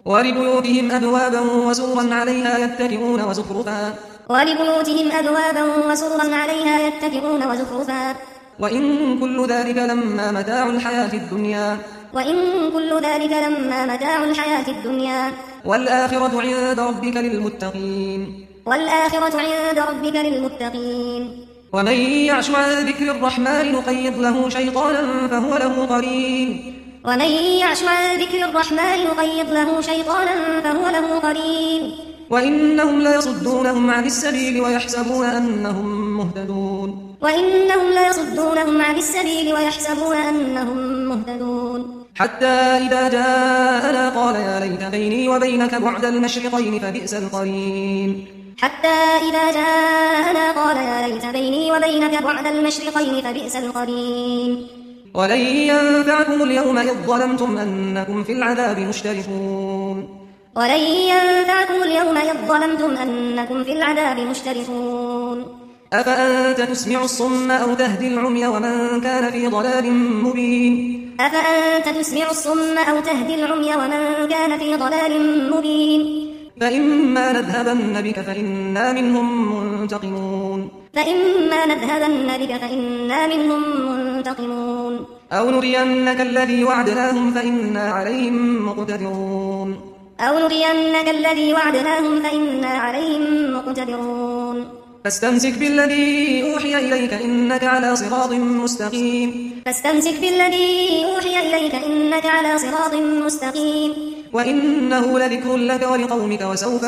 ولبيوتهم أبوابا وسررا عليها يتكئون وزخرفا وإن كل ذلك لما متاع الحياة الدنيا والآخرة عند ربك للمتقين ومن يعش عن ذكر الرحمن نقيض له شيطانا فهو له قرين وإنهم ليصدونهم عن السبيل ويحسبون أنهم مهتدون حتى إذا جاءنا قال يا ليت بيني وبينك بعد المشرقين فبئس القرين ولن ينفعكم اليوم إذ ظلمتم أنكم في العذاب مشتركون أفأنت تسمع الصم أو تهدي العمي ومن كان في ضلال مبين فإما نذهبن بك فإنا منهم منتقمون أو نرينك الذي وعدناهم فإنا عليهم مقتدرون فاستمسك بالذي أوحي إليك إنك على صراط مستقيم وإنه لذكر لك ولقومك وسوف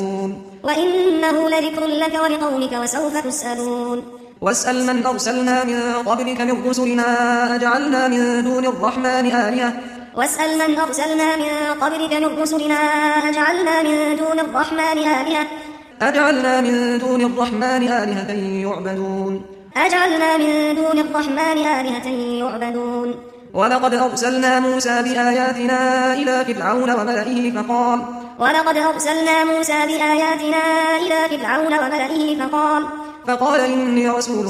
تسألون واسأل من أرسلنا من قبلك من رسلنا أجعلنا من دون الرحمن آلهة يعبدون ولقد أرسلنا موسى بآياتنا إلى فرعون وملئه فقال إني رسول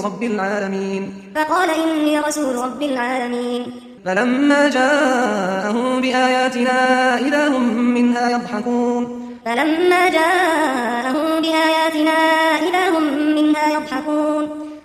رب العالمين فلما جاءهم بآياتنا إذا هم منها يضحكون